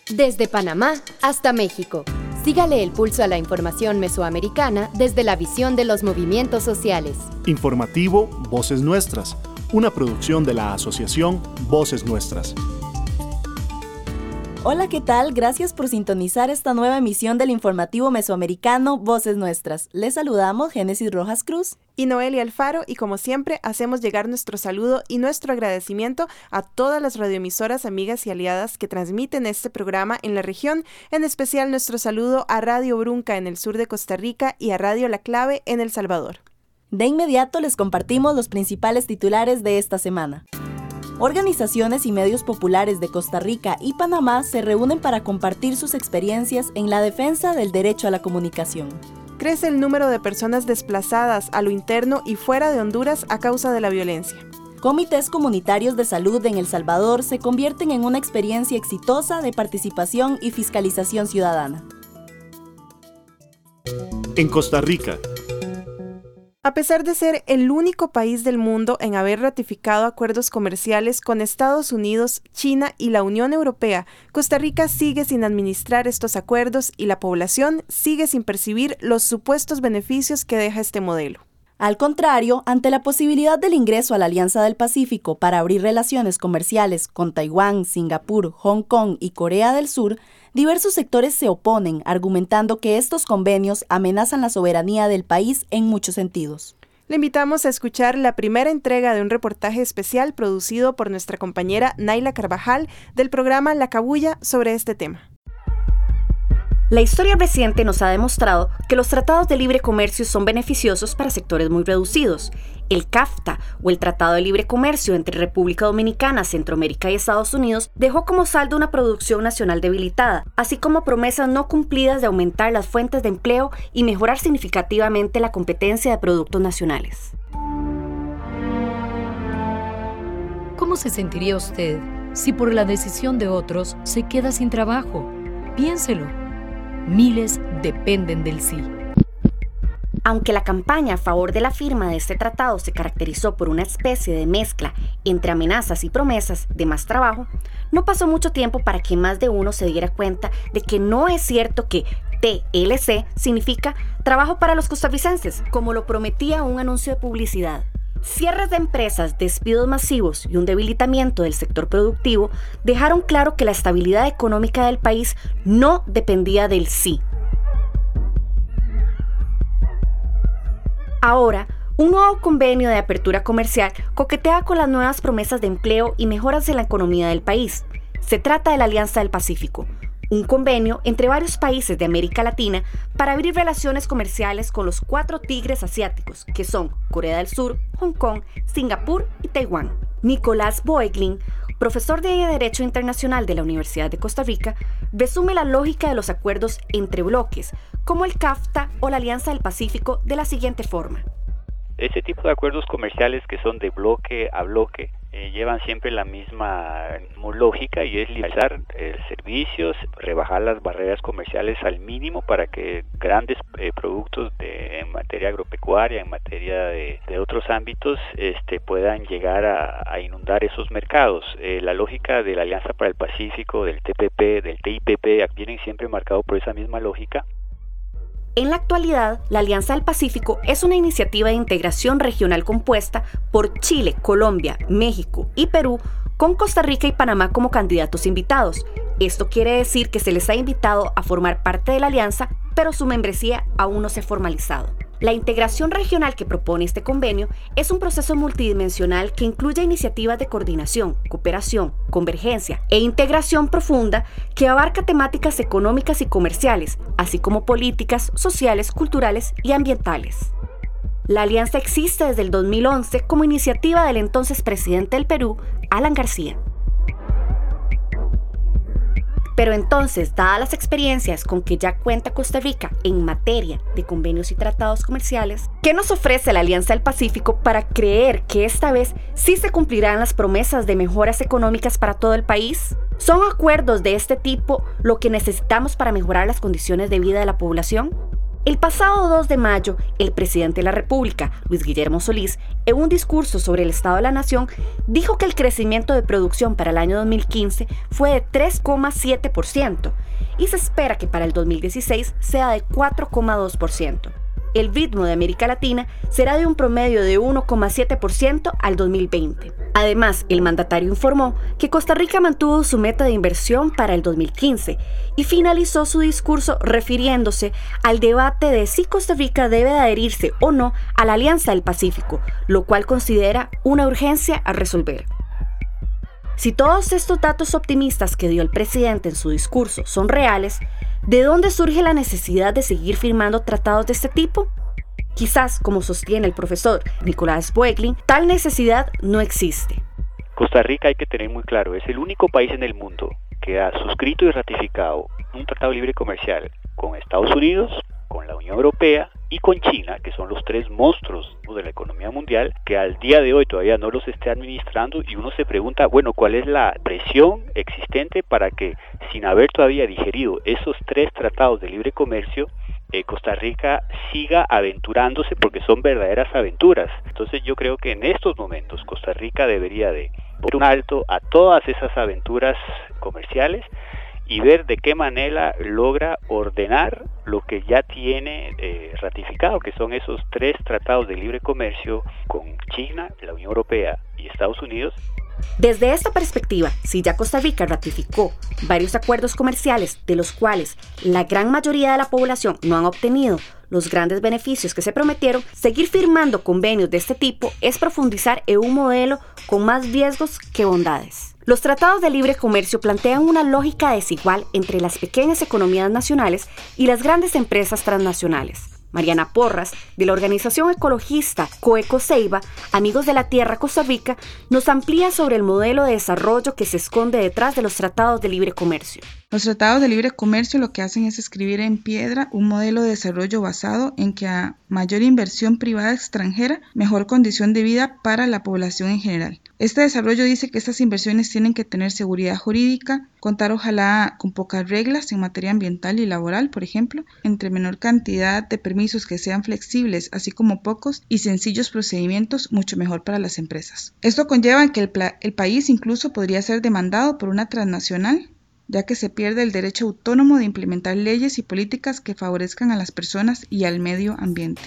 Desde Panamá hasta México. Sígale el pulso a la información mesoamericana desde la visión de los movimientos sociales. Informativo Voces Nuestras, una producción de la asociación Voces Nuestras. Hola, ¿qué tal? Gracias por sintonizar esta nueva emisión del informativo mesoamericano Voces Nuestras. Les saludamos Génesis Rojas Cruz y Noelia Alfaro, y como siempre hacemos llegar nuestro saludo y nuestro agradecimiento a todas las radioemisoras amigas y aliadas que transmiten este programa en la región, en especial nuestro saludo a Radio Brunca en el sur de Costa Rica y a Radio La Clave en El Salvador. De inmediato les compartimos los principales titulares de esta semana. Organizaciones y medios populares de Costa Rica y Panamá se reúnen para compartir sus experiencias en la defensa del derecho a la comunicación. Crece el número de personas desplazadas a lo interno y fuera de Honduras a causa de la violencia. Comités comunitarios de salud en El Salvador se convierten en una experiencia exitosa de participación y fiscalización ciudadana. En Costa Rica. A pesar de ser el único país del mundo en haber ratificado acuerdos comerciales con Estados Unidos, China y la Unión Europea, Costa Rica sigue sin administrar estos acuerdos y la población sigue sin percibir los supuestos beneficios que deja este modelo. Al contrario, ante la posibilidad del ingreso a la Alianza del Pacífico para abrir relaciones comerciales con Taiwán, Singapur, Hong Kong y Corea del Sur, diversos sectores se oponen, argumentando que estos convenios amenazan la soberanía del país en muchos sentidos. Le invitamos a escuchar la primera entrega de un reportaje especial producido por nuestra compañera Naila Carvajal del programa La Cabulla sobre este tema. La historia reciente nos ha demostrado que los tratados de libre comercio son beneficiosos para sectores muy reducidos. El CAFTA, o el Tratado de Libre Comercio entre República Dominicana, Centroamérica y Estados Unidos, dejó como saldo una producción nacional debilitada, así como promesas no cumplidas de aumentar las fuentes de empleo y mejorar significativamente la competencia de productos nacionales. ¿Cómo se sentiría usted si por la decisión de otros se queda sin trabajo? Piénselo. Miles dependen del sí. Aunque la campaña a favor de la firma de este tratado se caracterizó por una especie de mezcla entre amenazas y promesas de más trabajo, no pasó mucho tiempo para que más de uno se diera cuenta de que no es cierto que TLC significa trabajo para los costarricenses, como lo prometía un anuncio de publicidad. Cierres de empresas, despidos masivos y un debilitamiento del sector productivo dejaron claro que la estabilidad económica del país no dependía del sí. Ahora, un nuevo convenio de apertura comercial coquetea con las nuevas promesas de empleo y mejoras en la economía del país. Se trata de la Alianza del Pacífico, un convenio entre varios países de América Latina para abrir relaciones comerciales con los 4 tigres asiáticos, que son Corea del Sur, Hong Kong, Singapur y Taiwán. Nicolás Boeglin, profesor de Derecho Internacional de la Universidad de Costa Rica, resume la lógica de los acuerdos entre bloques, como el CAFTA o la Alianza del Pacífico, de la siguiente forma. Este tipo de acuerdos comerciales que son de bloque a bloque llevan siempre la misma lógica, y es liberalizar servicios, rebajar las barreras comerciales al mínimo para que grandes productos en materia agropecuaria, en materia de otros ámbitos, puedan llegar a inundar esos mercados. La lógica de la Alianza para el Pacífico, del TPP, del TIPP, vienen siempre marcados por esa misma lógica. En la actualidad, la Alianza del Pacífico es una iniciativa de integración regional compuesta por Chile, Colombia, México y Perú, con Costa Rica y Panamá como candidatos invitados. Esto quiere decir que se les ha invitado a formar parte de la alianza, pero su membresía aún no se ha formalizado. La integración regional que propone este convenio es un proceso multidimensional que incluye iniciativas de coordinación, cooperación, convergencia e integración profunda que abarca temáticas económicas y comerciales, así como políticas, sociales, culturales y ambientales. La alianza existe desde el 2011 como iniciativa del entonces presidente del Perú, Alan García. Pero entonces, dadas las experiencias con que ya cuenta Costa Rica en materia de convenios y tratados comerciales, ¿qué nos ofrece la Alianza del Pacífico para creer que esta vez sí se cumplirán las promesas de mejoras económicas para todo el país? ¿Son acuerdos de este tipo lo que necesitamos para mejorar las condiciones de vida de la población? El pasado 2 de mayo, el presidente de la República, Luis Guillermo Solís, en un discurso sobre el Estado de la Nación, dijo que el crecimiento de producción para el año 2015 fue de 3,7% y se espera que para el 2016 sea de 4,2%. El ritmo de América Latina será de un promedio de 1,7% al 2020. Además, el mandatario informó que Costa Rica mantuvo su meta de inversión para el 2015 y finalizó su discurso refiriéndose al debate de si Costa Rica debe adherirse o no a la Alianza del Pacífico, lo cual considera una urgencia a resolver. Si todos estos datos optimistas que dio el presidente en su discurso son reales, ¿de dónde surge la necesidad de seguir firmando tratados de este tipo? Quizás, como sostiene el profesor Nicolás Boeglin, tal necesidad no existe. Costa Rica, hay que tener muy claro, es el único país en el mundo que ha suscrito y ratificado un tratado libre comercial con Estados Unidos, con la Unión Europea y con China, que son los tres monstruos de la economía mundial, que al día de hoy todavía no los esté administrando, y uno se pregunta, bueno, ¿cuál es la presión existente para que, sin haber todavía digerido esos tres tratados de libre comercio, Costa Rica siga aventurándose, porque son verdaderas aventuras? Entonces yo creo que en estos momentos Costa Rica debería de poner un alto a todas esas aventuras comerciales y ver de qué manera logra ordenar lo que ya tiene ratificado, que son esos tres tratados de libre comercio con China, la Unión Europea y Estados Unidos. Desde esta perspectiva, si ya Costa Rica ratificó varios acuerdos comerciales de los cuales la gran mayoría de la población no han obtenido los grandes beneficios que se prometieron, seguir firmando convenios de este tipo es profundizar en un modelo con más riesgos que bondades. Los tratados de libre comercio plantean una lógica desigual entre las pequeñas economías nacionales y las grandes empresas transnacionales. Mariana Porras, de la organización ecologista Coecoseiba, Amigos de la Tierra Costa Rica, nos amplía sobre el modelo de desarrollo que se esconde detrás de los tratados de libre comercio. Los tratados de libre comercio lo que hacen es escribir en piedra un modelo de desarrollo basado en que a mayor inversión privada extranjera, mejor condición de vida para la población en general. Este desarrollo dice que estas inversiones tienen que tener seguridad jurídica, contar ojalá con pocas reglas en materia ambiental y laboral, por ejemplo, entre menor cantidad de permisos que sean flexibles, así como pocos y sencillos procedimientos, mucho mejor para las empresas. Esto conlleva que el país incluso podría ser demandado por una transnacional, ya que se pierde el derecho autónomo de implementar leyes y políticas que favorezcan a las personas y al medio ambiente.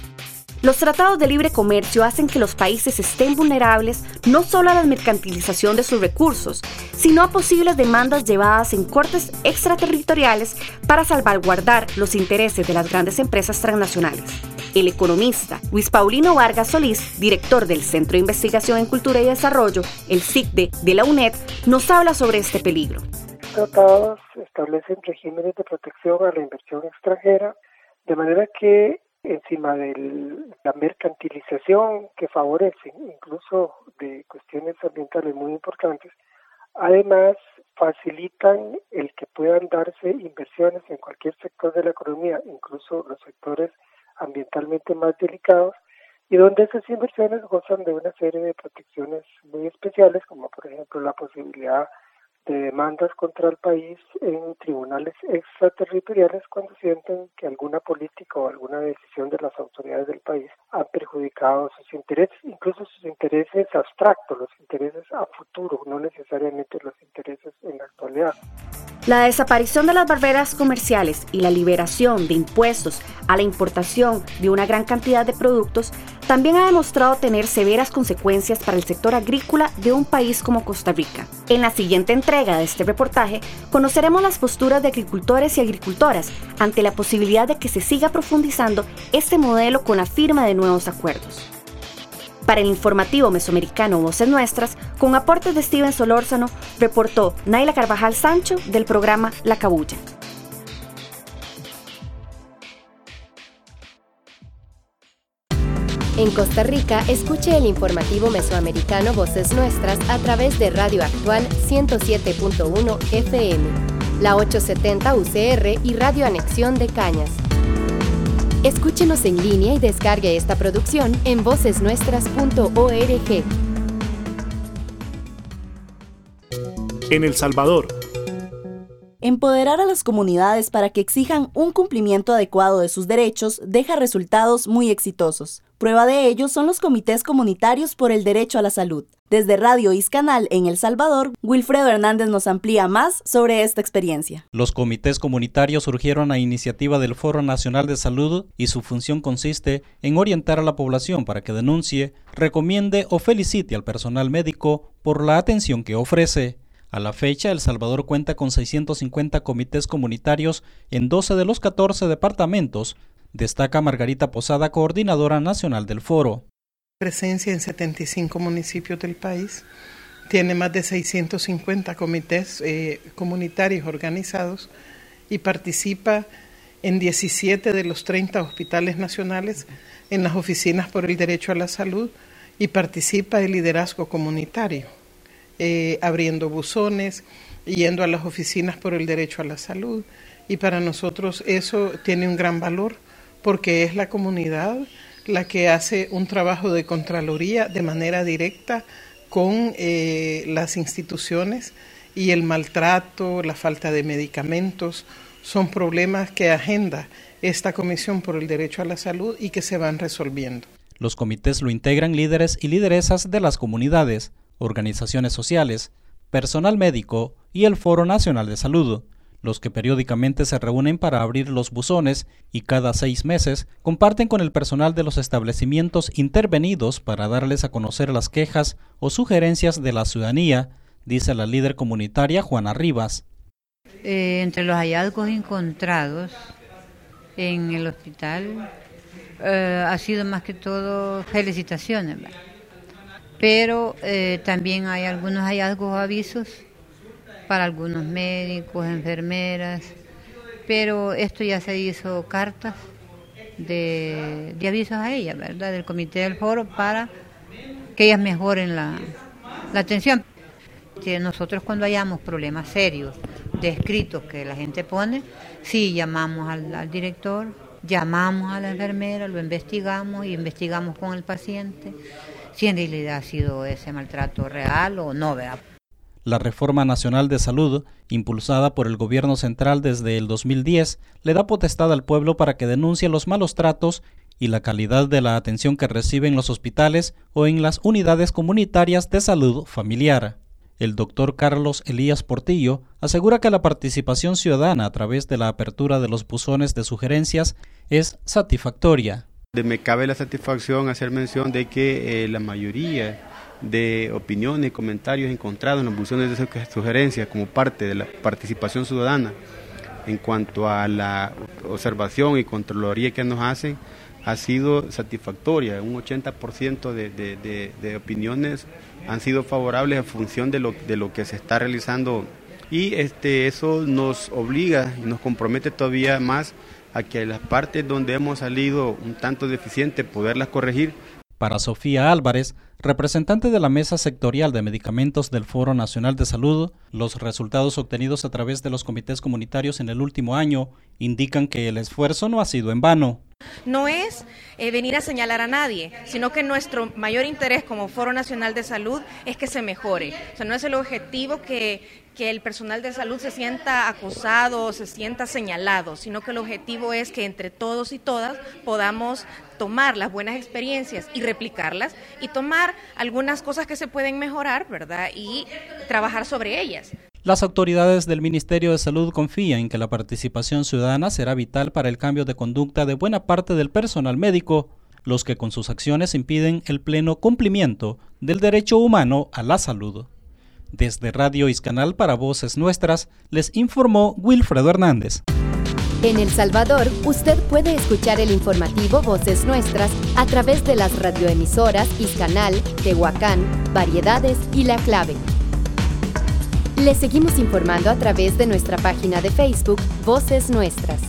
Los tratados de libre comercio hacen que los países estén vulnerables no solo a la mercantilización de sus recursos, sino a posibles demandas llevadas en cortes extraterritoriales para salvaguardar los intereses de las grandes empresas transnacionales. El economista Luis Paulino Vargas Solís, director del Centro de Investigación en Cultura y Desarrollo, el CICDE de la UNED, nos habla sobre este peligro. Tratados establecen regímenes de protección a la inversión extranjera, de manera que encima de la mercantilización que favorecen, incluso de cuestiones ambientales muy importantes, además facilitan el que puedan darse inversiones en cualquier sector de la economía, incluso los sectores ambientalmente más delicados, y donde esas inversiones gozan de una serie de protecciones muy especiales, como por ejemplo la posibilidad de demandas contra el país en tribunales extraterritoriales cuando sienten que alguna política o alguna decisión de las autoridades del país ha perjudicado sus intereses, incluso sus intereses abstractos, los intereses a futuro, no necesariamente los intereses en la actualidad. La desaparición de las barreras comerciales y la liberación de impuestos a la importación de una gran cantidad de productos también ha demostrado tener severas consecuencias para el sector agrícola de un país como Costa Rica. En la siguiente entrega de este reportaje conoceremos las posturas de agricultores y agricultoras ante la posibilidad de que se siga profundizando este modelo con la firma de nuevos acuerdos. Para el informativo mesoamericano Voces Nuestras, con aportes de Steven Solórzano, reportó Naila Carvajal Sancho del programa La Cabulla. En Costa Rica, escuche el informativo mesoamericano Voces Nuestras a través de Radio Actual 107.1 FM, la 870 UCR y Radio Anexión de Cañas. Escúchenos en línea y descargue esta producción en vocesnuestras.org. En El Salvador. Empoderar a las comunidades para que exijan un cumplimiento adecuado de sus derechos deja resultados muy exitosos. Prueba de ello son los comités comunitarios por el derecho a la salud. Desde Radio Iscanal en El Salvador, Wilfredo Hernández nos amplía más sobre esta experiencia. Los comités comunitarios surgieron a iniciativa del Foro Nacional de Salud y su función consiste en orientar a la población para que denuncie, recomiende o felicite al personal médico por la atención que ofrece. A la fecha, El Salvador cuenta con 650 comités comunitarios en 12 de los 14 departamentos, destaca Margarita Posada, coordinadora nacional del foro. Presencia en 75 municipios del país, tiene más de 650 comités comunitarios organizados y participa en 17 de los 30 hospitales nacionales, en las oficinas por el derecho a la salud y participa en liderazgo comunitario. Abriendo buzones, yendo a las oficinas por el derecho a la salud, y para nosotros eso tiene un gran valor porque es la comunidad la que hace un trabajo de contraloría de manera directa con las instituciones, y el maltrato, la falta de medicamentos son problemas que agenda esta Comisión por el Derecho a la Salud y que se van resolviendo. Los comités lo integran líderes y lideresas de las comunidades, organizaciones sociales, personal médico y el Foro Nacional de Salud, los que periódicamente se reúnen para abrir los buzones y cada 6 meses comparten con el personal de los establecimientos intervenidos para darles a conocer las quejas o sugerencias de la ciudadanía, dice la líder comunitaria Juana Rivas. Entre los hallazgos encontrados en el hospital ha sido más que todo felicitaciones, ¿verdad? Pero también hay algunos hallazgos o avisos para algunos médicos, enfermeras, pero esto ya se hizo cartas de avisos a ellas, ¿verdad?, del comité del foro, para que ellas mejoren la atención. Nosotros cuando hayamos problemas serios, descritos que la gente pone, sí llamamos al director, llamamos a la enfermera, lo investigamos y investigamos con el paciente si en realidad ha sido ese maltrato real o no, ¿verdad? La Reforma Nacional de Salud, impulsada por el Gobierno Central desde el 2010, le da potestad al pueblo para que denuncie los malos tratos y la calidad de la atención que recibe en los hospitales o en las unidades comunitarias de salud familiar. El doctor Carlos Elías Portillo asegura que la participación ciudadana a través de la apertura de los buzones de sugerencias es satisfactoria. Me cabe la satisfacción hacer mención de que la mayoría de opiniones y comentarios encontrados en los buzones de sugerencias como parte de la participación ciudadana en cuanto a la observación y contraloría que nos hacen ha sido satisfactoria. Un 80% de opiniones han sido favorables a función de lo que se está realizando, y eso nos obliga y nos compromete todavía más a que las partes donde hemos salido un tanto deficientes poderlas corregir. Para Sofía Álvarez, representante de la Mesa Sectorial de Medicamentos del Foro Nacional de Salud, los resultados obtenidos a través de los comités comunitarios en el último año indican que el esfuerzo no ha sido en vano. No es venir a señalar a nadie, sino que nuestro mayor interés como Foro Nacional de Salud es que se mejore. O sea, no es el objetivo que el personal de salud se sienta acusado o se sienta señalado, sino que el objetivo es que entre todos y todas podamos tomar las buenas experiencias y replicarlas, y tomar algunas cosas que se pueden mejorar, ¿verdad?, y trabajar sobre ellas. Las autoridades del Ministerio de Salud confían en que la participación ciudadana será vital para el cambio de conducta de buena parte del personal médico, los que con sus acciones impiden el pleno cumplimiento del derecho humano a la salud. Desde Radio Iscanal para Voces Nuestras, les informó Wilfredo Hernández. En El Salvador, usted puede escuchar el informativo Voces Nuestras a través de las radioemisoras Iscanal, Tehuacán, Variedades y La Clave. Le seguimos informando a través de nuestra página de Facebook, Voces Nuestras.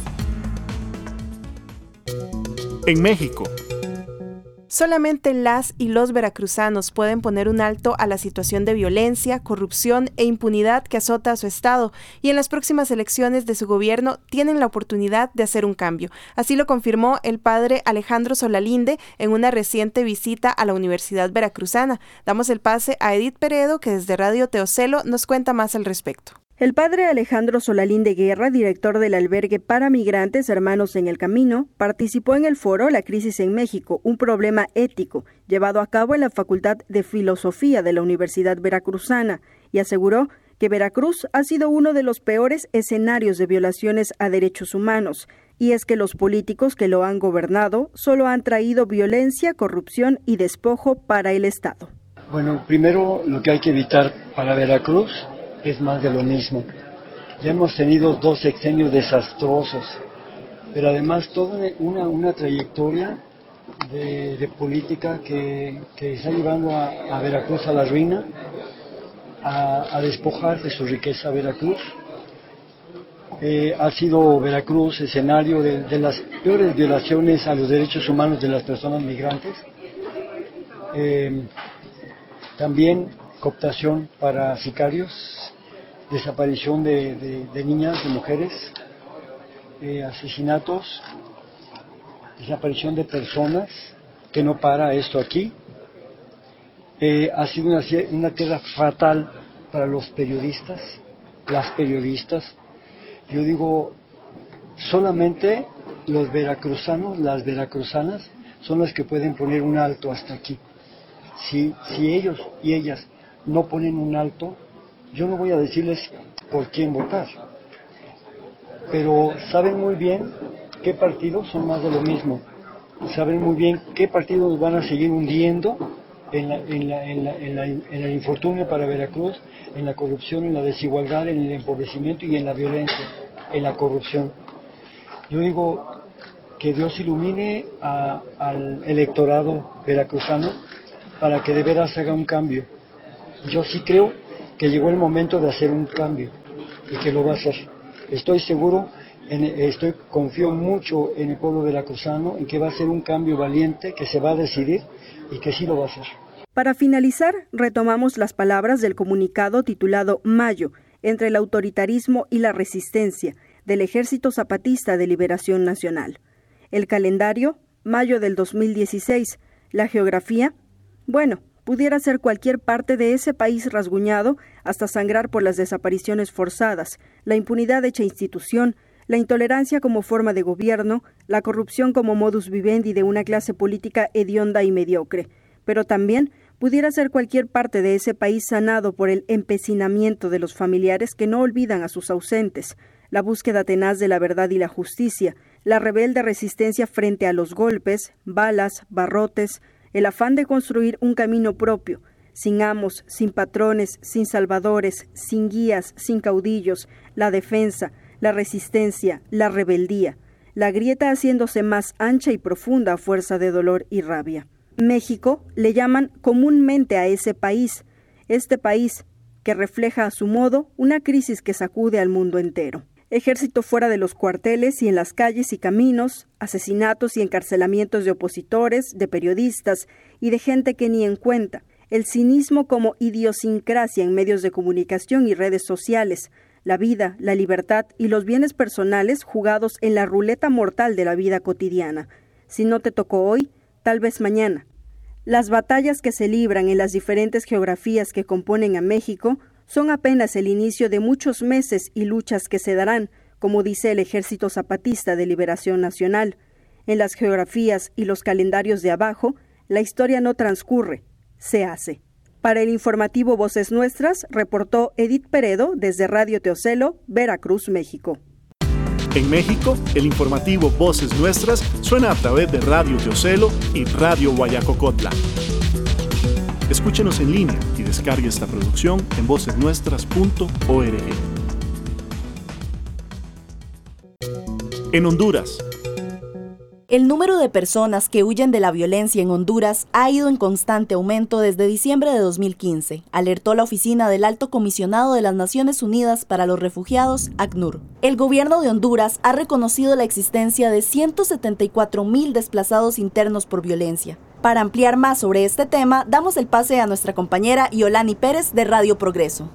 En México. Solamente las y los veracruzanos pueden poner un alto a la situación de violencia, corrupción e impunidad que azota a su estado, y en las próximas elecciones de su gobierno tienen la oportunidad de hacer un cambio. Así lo confirmó el padre Alejandro Solalinde en una reciente visita a la Universidad Veracruzana. Damos el pase a Edith Peredo, que desde Radio Teocelo nos cuenta más al respecto. El padre Alejandro Solalín de Guerra, director del albergue para migrantes Hermanos en el Camino, participó en el foro La crisis en México, un problema ético, llevado a cabo en la Facultad de Filosofía de la Universidad Veracruzana, y aseguró que Veracruz ha sido uno de los peores escenarios de violaciones a derechos humanos, y es que los políticos que lo han gobernado solo han traído violencia, corrupción y despojo para el Estado. Bueno, primero lo que hay que evitar para Veracruz es más de lo mismo. Ya hemos tenido 2 sexenios desastrosos, pero además toda una trayectoria de política que está llevando a Veracruz a la ruina, a despojar de su riqueza a Veracruz. Ha sido Veracruz escenario de las peores violaciones a los derechos humanos de las personas migrantes. También cooptación para sicarios, desaparición de niñas, de mujeres, asesinatos, desaparición de personas, que no para esto aquí. Ha sido una tierra fatal para los periodistas, las periodistas. Yo digo, solamente los veracruzanos, las veracruzanas, son las que pueden poner un alto hasta aquí. Si ellos y ellas no ponen un alto, yo no voy a decirles por quién votar, pero saben muy bien qué partidos son más de lo mismo, saben muy bien qué partidos van a seguir hundiendo en el infortunio para Veracruz, en la corrupción, en la desigualdad, en el empobrecimiento y en la violencia, en la corrupción. Yo digo que Dios ilumine al electorado veracruzano para que de veras haga un cambio. Yo sí creo que llegó el momento de hacer un cambio y que lo va a hacer. Estoy seguro, confío mucho en el pueblo veracruzano, en que va a ser un cambio valiente, que se va a decidir y que sí lo va a hacer. Para finalizar, retomamos las palabras del comunicado titulado Mayo, entre el autoritarismo y la resistencia, del Ejército Zapatista de Liberación Nacional. El calendario, mayo del 2016. La geografía, bueno, pudiera ser cualquier parte de ese país rasguñado hasta sangrar por las desapariciones forzadas, la impunidad hecha institución, la intolerancia como forma de gobierno, la corrupción como modus vivendi de una clase política hedionda y mediocre. Pero también pudiera ser cualquier parte de ese país sanado por el empecinamiento de los familiares que no olvidan a sus ausentes, la búsqueda tenaz de la verdad y la justicia, la rebelde resistencia frente a los golpes, balas, barrotes, el afán de construir un camino propio, sin amos, sin patrones, sin salvadores, sin guías, sin caudillos, la defensa, la resistencia, la rebeldía, la grieta haciéndose más ancha y profunda a fuerza de dolor y rabia. México le llaman comúnmente a ese país, este país que refleja a su modo una crisis que sacude al mundo entero. Ejército fuera de los cuarteles y en las calles y caminos, asesinatos y encarcelamientos de opositores, de periodistas y de gente que ni en cuenta, el cinismo como idiosincrasia en medios de comunicación y redes sociales, la vida, la libertad y los bienes personales jugados en la ruleta mortal de la vida cotidiana. Si no te tocó hoy, tal vez mañana. Las batallas que se libran en las diferentes geografías que componen a México son apenas el inicio de muchos meses y luchas que se darán, como dice el Ejército Zapatista de Liberación Nacional. En las geografías y los calendarios de abajo, la historia no transcurre, se hace. Para el informativo Voces Nuestras, reportó Edith Peredo desde Radio Teocelo, Veracruz, México. En México, el informativo Voces Nuestras suena a través de Radio Teocelo y Radio Guayacocotla. Escúchenos en línea y descargue esta producción en vocesnuestras.org. En Honduras. El número de personas que huyen de la violencia en Honduras ha ido en constante aumento desde diciembre de 2015, alertó la Oficina del Alto Comisionado de las Naciones Unidas para los Refugiados, ACNUR. El gobierno de Honduras ha reconocido la existencia de 174,000 desplazados internos por violencia. Para ampliar más sobre este tema, damos el pase a nuestra compañera Yolani Pérez de Radio Progreso.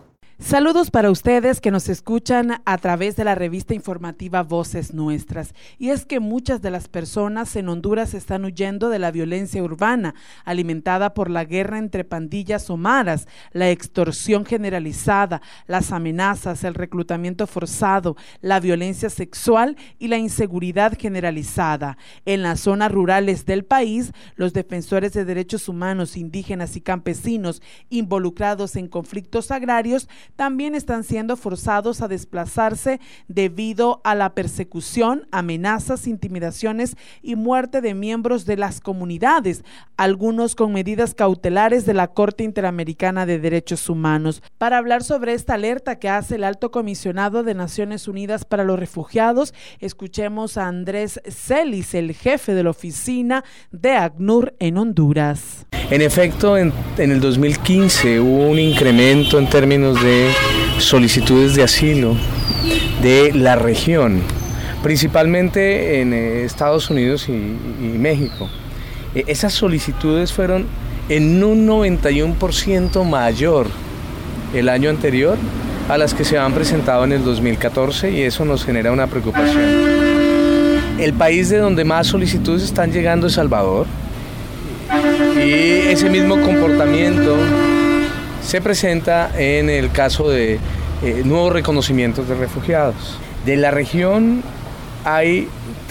Saludos para ustedes que nos escuchan a través de la revista informativa Voces Nuestras. Y es que muchas de las personas en Honduras están huyendo de la violencia urbana, alimentada por la guerra entre pandillas o maras, la extorsión generalizada, las amenazas, el reclutamiento forzado, la violencia sexual y la inseguridad generalizada. En las zonas rurales del país, los defensores de derechos humanos, indígenas y campesinos involucrados en conflictos agrarios también están siendo forzados a desplazarse debido a la persecución, amenazas, intimidaciones y muerte de miembros de las comunidades, algunos con medidas cautelares de la Corte Interamericana de Derechos Humanos. Para hablar sobre esta alerta que hace el Alto Comisionado de Naciones Unidas para los Refugiados, escuchemos a Andrés Celis, el jefe de la oficina de ACNUR en Honduras. En efecto, en el 2015 hubo un incremento en términos de solicitudes de asilo de la región, principalmente en Estados Unidos y México. Esas solicitudes fueron en un 91% mayor el año anterior a las que se han presentado en el 2014 y eso nos genera una preocupación. El país de donde más solicitudes están llegando es Salvador. Y ese mismo comportamiento se presenta en el caso de nuevos reconocimientos de refugiados. De la región hay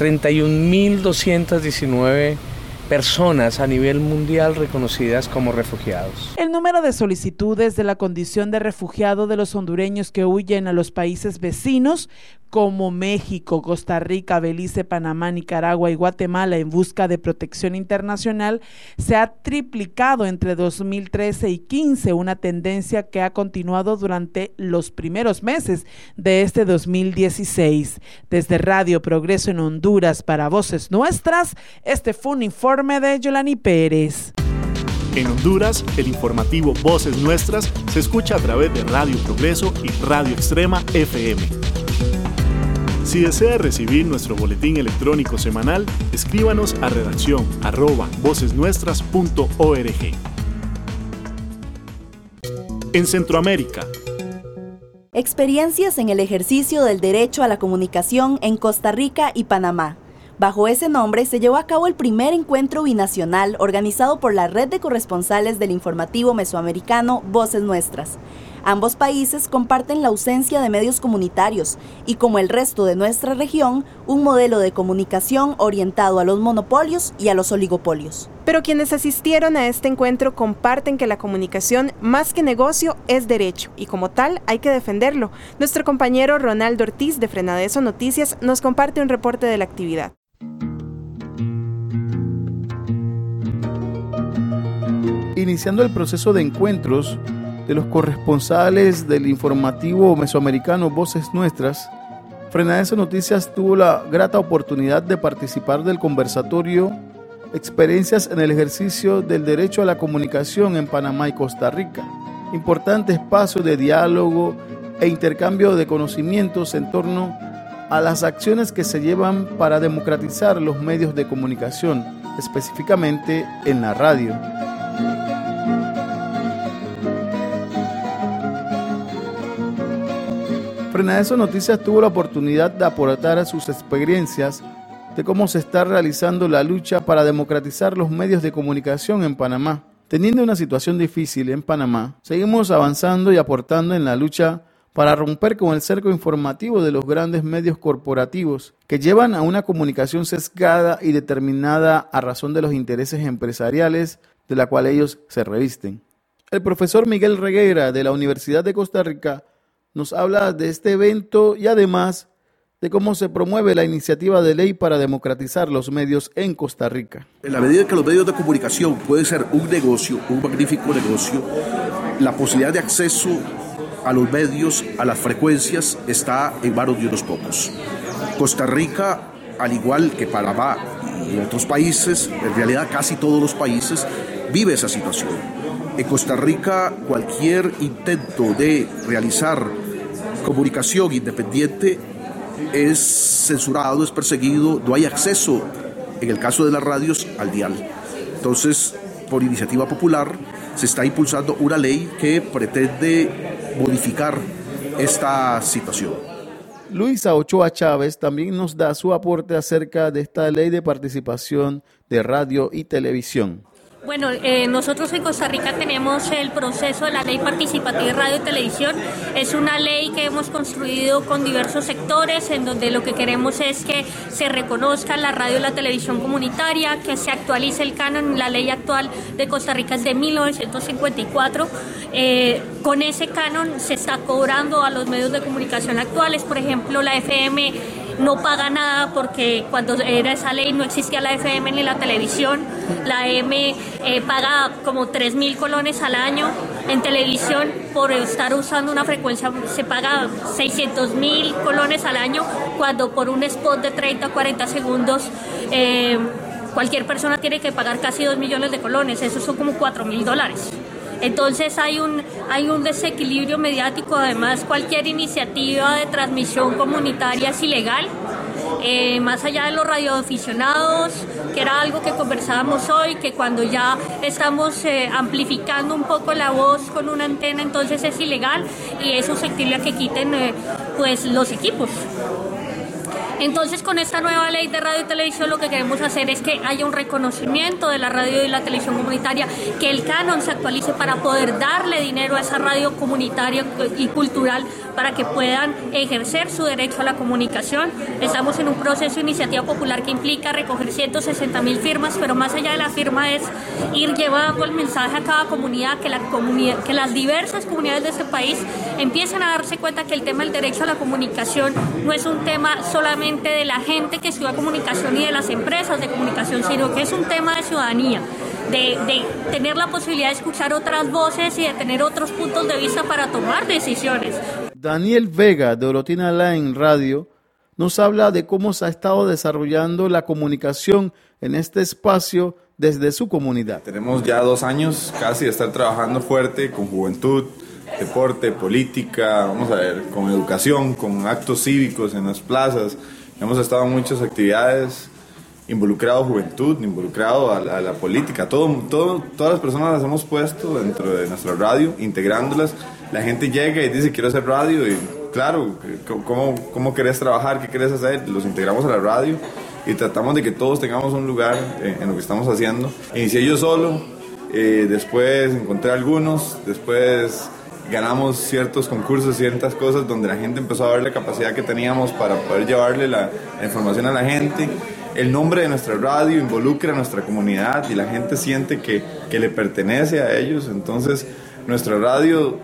31.219 personas a nivel mundial reconocidas como refugiados. El número de solicitudes de la condición de refugiado de los hondureños que huyen a los países vecinos como México, Costa Rica, Belice, Panamá, Nicaragua y Guatemala en busca de protección internacional se ha triplicado entre 2013 y 2015, una tendencia que ha continuado durante los primeros meses de este 2016. Desde Radio Progreso en Honduras para Voces Nuestras, este fue un informe de Yolani Pérez. En Honduras, el informativo Voces Nuestras se escucha a través de Radio Progreso y Radio Extrema FM. Si desea recibir nuestro boletín electrónico semanal, escríbanos a redacción@vocesnuestras.org. En Centroamérica. Experiencias en el ejercicio del derecho a la comunicación en Costa Rica y Panamá. Bajo ese nombre se llevó a cabo el primer encuentro binacional organizado por la Red de Corresponsales del Informativo Mesoamericano Voces Nuestras. Ambos países comparten la ausencia de medios comunitarios y, como el resto de nuestra región, un modelo de comunicación orientado a los monopolios y a los oligopolios. Pero quienes asistieron a este encuentro comparten que la comunicación, más que negocio, es derecho y como tal hay que defenderlo. Nuestro compañero Ronaldo Ortiz de Frenadeso Noticias nos comparte un reporte de la actividad. Iniciando el proceso de encuentros de los corresponsales del informativo mesoamericano Voces Nuestras, Frenadeso Noticias tuvo la grata oportunidad de participar del conversatorio Experiencias en el ejercicio del derecho a la comunicación en Panamá y Costa Rica, importante espacio de diálogo e intercambio de conocimientos en torno a las acciones que se llevan para democratizar los medios de comunicación, específicamente en la radio. Frenadeso Noticias tuvo la oportunidad de aportar a sus experiencias de cómo se está realizando la lucha para democratizar los medios de comunicación en Panamá. Teniendo una situación difícil en Panamá, seguimos avanzando y aportando en la lucha para romper con el cerco informativo de los grandes medios corporativos que llevan a una comunicación sesgada y determinada a razón de los intereses empresariales de la cual ellos se revisten. El profesor Miguel Reguera de la Universidad de Costa Rica nos habla de este evento y además de cómo se promueve la iniciativa de ley para democratizar los medios en Costa Rica. En la medida que los medios de comunicación pueden ser un negocio, un magnífico negocio, la posibilidad de acceso a los medios, a las frecuencias, está en manos de unos pocos. Costa Rica, al igual que Panamá y otros países, en realidad casi todos los países, vive esa situación. En Costa Rica, cualquier intento de realizar comunicación independiente es censurado, es perseguido, no hay acceso, en el caso de las radios, al dial. Entonces, por iniciativa popular, se está impulsando una ley que pretende modificar esta situación. Luisa Ochoa Chávez también nos da su aporte acerca de esta ley de participación de radio y televisión. Bueno, nosotros en Costa Rica tenemos el proceso de la ley participativa de radio y televisión. Es una ley que hemos construido con diversos sectores, en donde lo que queremos es que se reconozca la radio y la televisión comunitaria, que se actualice el canon. La ley actual de Costa Rica es de 1954. Con ese canon se está cobrando a los medios de comunicación actuales. Por ejemplo, la FM no paga nada porque cuando era esa ley no existía la FM ni la televisión. La AM paga como 3.000 colones al año. En televisión, por estar usando una frecuencia, se paga 600.000 colones al año, cuando por un spot de 30 o 40 segundos cualquier persona tiene que pagar casi 2 millones de colones. Eso son como $4.000. Entonces hay un desequilibrio mediático. Además, cualquier iniciativa de transmisión comunitaria es ilegal, más allá de los radioaficionados, que era algo que conversábamos hoy, que cuando ya estamos amplificando un poco la voz con una antena, entonces es ilegal y es susceptible a que quiten pues los equipos. Entonces, con esta nueva ley de radio y televisión, lo que queremos hacer es que haya un reconocimiento de la radio y la televisión comunitaria, que el canon se actualice para poder darle dinero a esa radio comunitaria y cultural para que puedan ejercer su derecho a la comunicación. Estamos en un proceso de iniciativa popular que implica recoger 160.000 firmas, pero más allá de la firma es ir llevando el mensaje a cada comunidad, que las diversas comunidades de este país empiecen a darse cuenta que el tema del derecho a la comunicación no es un tema solamente de la gente que estudia comunicación y de las empresas de comunicación, sino que es un tema de ciudadanía, de tener la posibilidad de escuchar otras voces y de tener otros puntos de vista para tomar decisiones. Daniel Vega, de Orotina Line Radio, nos habla de cómo se ha estado desarrollando la comunicación en este espacio desde su comunidad. Tenemos ya 2 años casi de estar trabajando fuerte con juventud, deporte, política, vamos a ver, con educación, con actos cívicos en las plazas. Hemos estado en muchas actividades, involucrado juventud, involucrado a la política, todas las personas las hemos puesto dentro de nuestra radio, integrándolas. La gente llega y dice, quiero hacer radio, y claro, ¿cómo querés trabajar? ¿Qué querés hacer? Los integramos a la radio y tratamos de que todos tengamos un lugar en lo que estamos haciendo. Inicié yo solo, después encontré algunos, después ganamos ciertos concursos, ciertas cosas donde la gente empezó a ver la capacidad que teníamos para poder llevarle la información a la gente. El nombre de nuestra radio involucra a nuestra comunidad y la gente siente que le pertenece a ellos. Entonces, nuestra radio,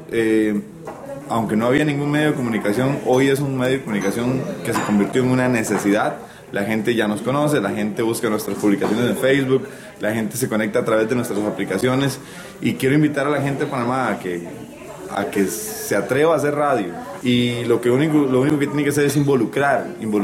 aunque no había ningún medio de comunicación, hoy es un medio de comunicación que se convirtió en una necesidad. La gente ya nos conoce, la gente busca nuestras publicaciones en Facebook, la gente se conecta a través de nuestras aplicaciones, y quiero invitar a la gente de Panamá a que se atreva a hacer radio, y lo único que tiene que hacer es involucrar.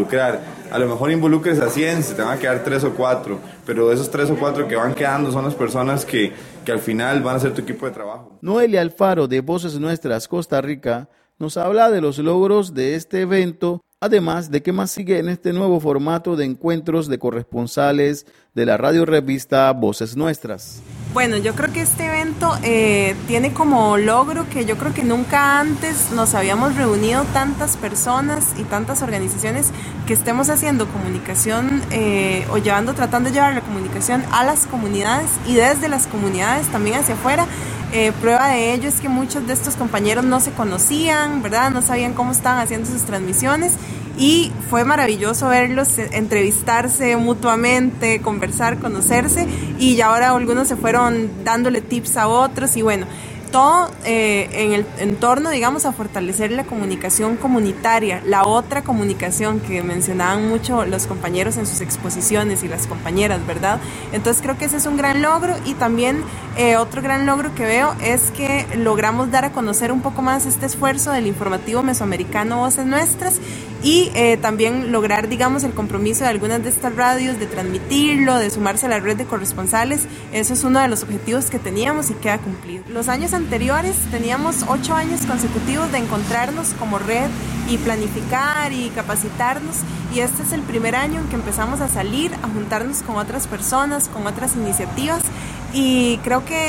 A lo mejor involucres a 100, se te van a quedar 3 o 4, pero esos 3 o 4 que van quedando son las personas que al final van a ser tu equipo de trabajo. Noelia Alfaro, de Voces Nuestras Costa Rica, nos habla de los logros de este evento, además de qué más sigue en este nuevo formato de encuentros de corresponsales de la radio revista Voces Nuestras. Bueno, yo creo que este evento tiene como logro que yo creo que nunca antes nos habíamos reunido tantas personas y tantas organizaciones que estemos haciendo comunicación o tratando de llevar la comunicación a las comunidades y desde las comunidades también hacia afuera. Prueba de ello es que muchos de estos compañeros no se conocían, ¿verdad? No sabían cómo estaban haciendo sus transmisiones, y fue maravilloso verlos entrevistarse mutuamente, conversar, conocerse, y ya ahora algunos se fueron dándole tips a otros, y bueno, todo en el entorno, digamos, a fortalecer la comunicación comunitaria, la otra comunicación que mencionaban mucho los compañeros en sus exposiciones y las compañeras, ¿verdad? Entonces creo que ese es un gran logro, y también otro gran logro que veo es que logramos dar a conocer un poco más este esfuerzo del informativo mesoamericano Voces Nuestras, y también lograr, digamos, el compromiso de algunas de estas radios de transmitirlo, de sumarse a la red de corresponsales. Eso es uno de los objetivos que teníamos y queda cumplido. Los años anteriores teníamos 8 años consecutivos de encontrarnos como red y planificar y capacitarnos, y este es el primer año en que empezamos a salir, a juntarnos con otras personas, con otras iniciativas, y creo que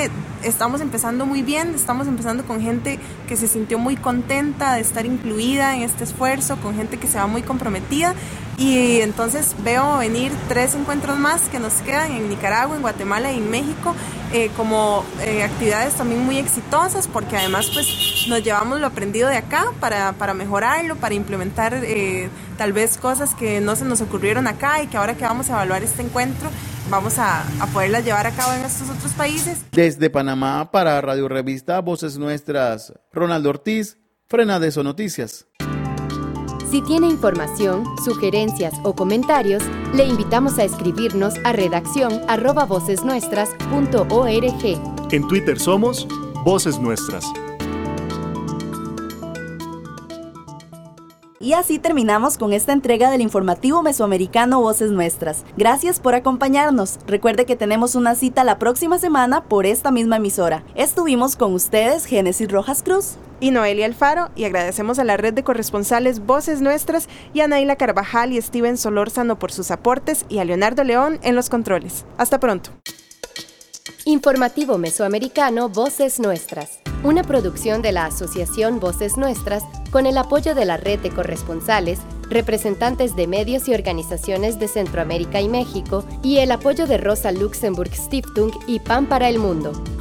estamos empezando muy bien, estamos empezando con gente que se sintió muy contenta de estar incluida en este esfuerzo, con gente que se va muy comprometida, y entonces veo venir 3 encuentros más que nos quedan en Nicaragua, en Guatemala y en México, como actividades también muy exitosas, porque además pues nos llevamos lo aprendido de acá para mejorarlo, para implementar tal vez cosas que no se nos ocurrieron acá y que ahora que vamos a evaluar este encuentro vamos a poderlas llevar a cabo en estos otros países. Desde Panamá para Radio Revista Voces Nuestras, Ronaldo Ortiz, Frenadeso Noticias. Si tiene información, sugerencias o comentarios, le invitamos a escribirnos a redaccion@vocesnuestras.org. En Twitter somos Voces Nuestras. Y así terminamos con esta entrega del informativo mesoamericano Voces Nuestras. Gracias por acompañarnos. Recuerde que tenemos una cita la próxima semana por esta misma emisora. Estuvimos con ustedes Génesis Rojas Cruz y Noelia Alfaro, y agradecemos a la red de corresponsales Voces Nuestras y a Naila Carvajal y Steven Solórzano por sus aportes, y a Leonardo León en los controles. Hasta pronto. Informativo Mesoamericano Voces Nuestras, una producción de la Asociación Voces Nuestras con el apoyo de la red de corresponsales, representantes de medios y organizaciones de Centroamérica y México, y el apoyo de Rosa Luxemburg Stiftung y Pan para el Mundo.